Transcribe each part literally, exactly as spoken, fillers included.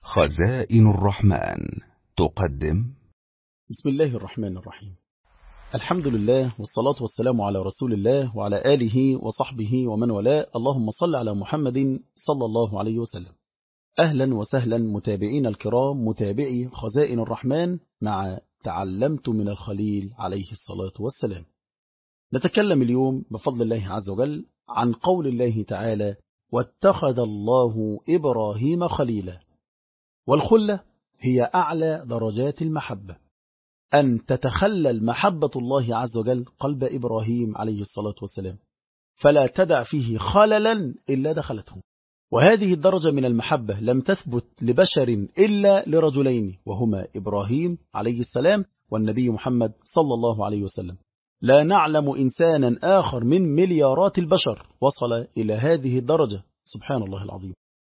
خزائن الرحمن تقدم. بسم الله الرحمن الرحيم. الحمد لله والصلاة والسلام على رسول الله وعلى آله وصحبه ومن والاه. اللهم صل على محمد صلى الله عليه وسلم. أهلا وسهلا متابعين الكرام، متابعي خزائن الرحمن مع تعلمت من الخليل عليه الصلاة والسلام. نتكلم اليوم بفضل الله عز وجل عن قول الله تعالى: واتخذ الله إبراهيم خليلا. والخلة هي أعلى درجات المحبة، أن تتخلل محبة الله عز وجل قلب إبراهيم عليه الصلاة والسلام، فلا تدع فيه خللا إلا دخلته. وهذه الدرجة من المحبة لم تثبت لبشر إلا لرجلين، وهما إبراهيم عليه السلام والنبي محمد صلى الله عليه وسلم. لا نعلم إنسانا آخر من مليارات البشر وصل إلى هذه الدرجة، سبحان الله العظيم.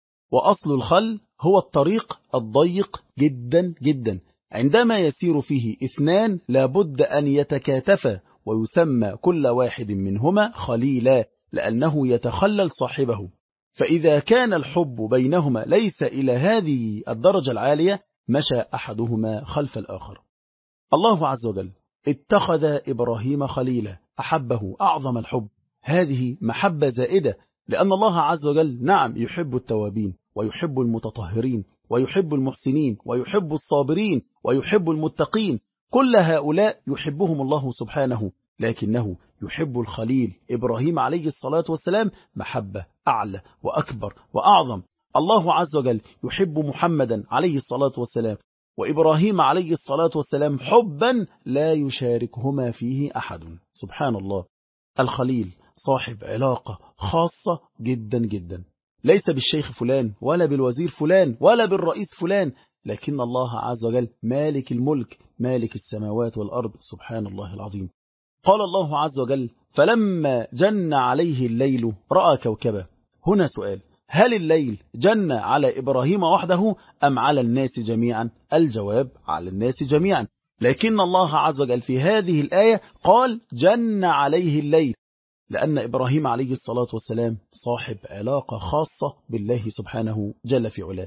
وأصل الخل هو الطريق الضيق جدا جدا، عندما يسير فيه اثنان لابد أن يتكاتفا، ويسمى كل واحد منهما خليلا، لأنه يتخلل صاحبه. فإذا كان الحب بينهما ليس إلى هذه الدرجة العالية، مشى أحدهما خلف الآخر. الله عز وجل اتخذ إبراهيم خليلا، أحبه أعظم الحب. هذه محبة زائدة، لأن الله عز وجل نعم يحب التوابين، ويحب المتطهرين، ويحب المحسنين، ويحب الصابرين، ويحب المتقين. كل هؤلاء يحبهم الله سبحانه، لكنه يحب الخليل إبراهيم عليه الصلاة والسلام محبة أعلى وأكبر وأعظم. الله عز وجل يحب محمدا عليه الصلاة والسلام وإبراهيم عليه الصلاة والسلام حبا لا يشاركهما فيه أحد. سبحان الله. الخليل صاحب علاقة خاصة جدا جدا، ليس بالشيخ فلان ولا بالوزير فلان ولا بالرئيس فلان، لكن الله عز وجل مالك الملك، مالك السماوات والأرض، سبحان الله العظيم. قال الله عز وجل: فلما جن عليه الليل رأى كوكبا. هنا سؤال: هل الليل جن على إبراهيم وحده أم على الناس جميعا؟ الجواب: على الناس جميعا، لكن الله عز وجل في هذه الآية قال جن عليه الليل، لأن إبراهيم عليه الصلاة والسلام صاحب علاقة خاصة بالله سبحانه جل في علاه.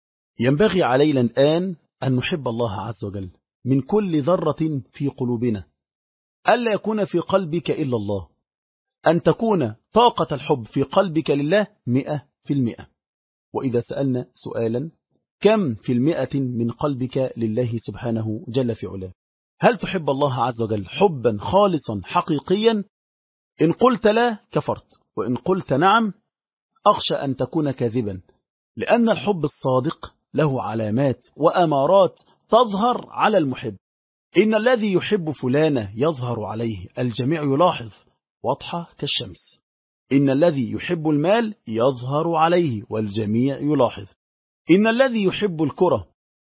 ينبغي علينا الآن أن نحب الله عز وجل من كل ذرة في قلوبنا، ألا يكون في قلبك إلا الله، أن تكون طاقة الحب في قلبك لله مئة في المئة. وإذا سألنا سؤالا: كم في المئة من قلبك لله سبحانه جل في علاه؟ هل تحب الله عز وجل حبا خالصا حقيقيا؟ إن قلت لا كفرت، وإن قلت نعم أخشى أن تكون كاذبا، لأن الحب الصادق له علامات وأمارات تظهر على المحب. إن الذي يحب فلانة يظهر عليه، الجميع يلاحظ، واضحة كالشمس. إن الذي يحب المال يظهر عليه، والجميع يلاحظ. إن الذي يحب الكرة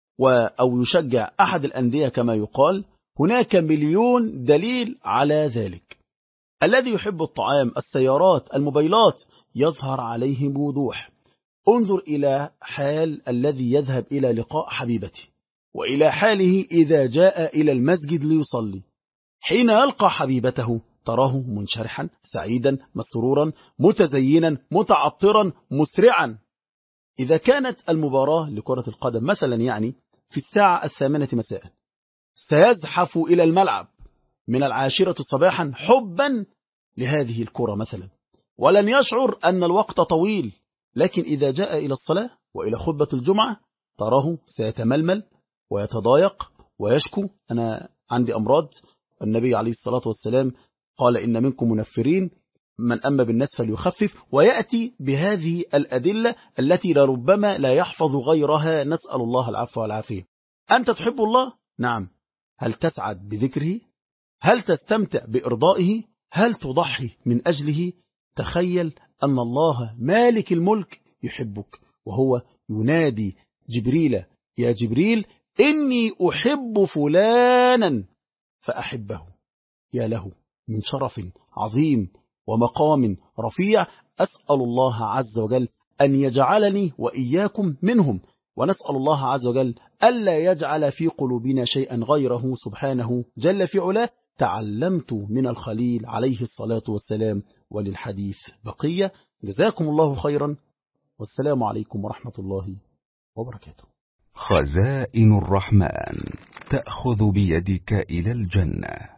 أو يشجع أحد الأندية كما يقال، هناك مليون دليل على ذلك. الذي يحب الطعام، السيارات، الموبايلات، يظهر عليه بوضوح. انظر إلى حال الذي يذهب إلى لقاء حبيبته، وإلى حاله إذا جاء إلى المسجد ليصلي. حين يلقى حبيبته تراه منشرحا، سعيدا، مسرورا، متزينا، متعطرا، مسرعا. إذا كانت المباراة لكرة القدم مثلا يعني في الساعة الثامنة مساء، سيزحف إلى الملعب من العاشرة صباحا حبا لهذه الكرة مثلا، ولن يشعر أن الوقت طويل. لكن إذا جاء إلى الصلاة وإلى خطبة الجمعة تراه سيتململ ويتضايق ويشكو: أنا عندي أمراض. النبي عليه الصلاة والسلام قال: إن منكم منفرين، من أما بالناس فليخفف. ويأتي بهذه الأدلة التي لربما لا يحفظ غيرها، نسأل الله العفو والعافية. أنت تحب الله؟ نعم. هل تسعد بذكره؟ هل تستمتع بإرضائه؟ هل تضحي من أجله؟ تخيل أن الله مالك الملك يحبك، وهو ينادي جبريل: يا جبريل إني أحب فلانا فأحبه. يا له من شرف عظيم ومقام رفيع. أسأل الله عز وجل أن يجعلني وإياكم منهم، ونسأل الله عز وجل ألا يجعل في قلوبنا شيئا غيره سبحانه جل في علاه. تعلمت من الخليل عليه الصلاة والسلام، وللحديث بقية. جزاكم الله خيرا، والسلام عليكم ورحمة الله وبركاته. خزائن الرحمن تأخذ بيدك إلى الجنة.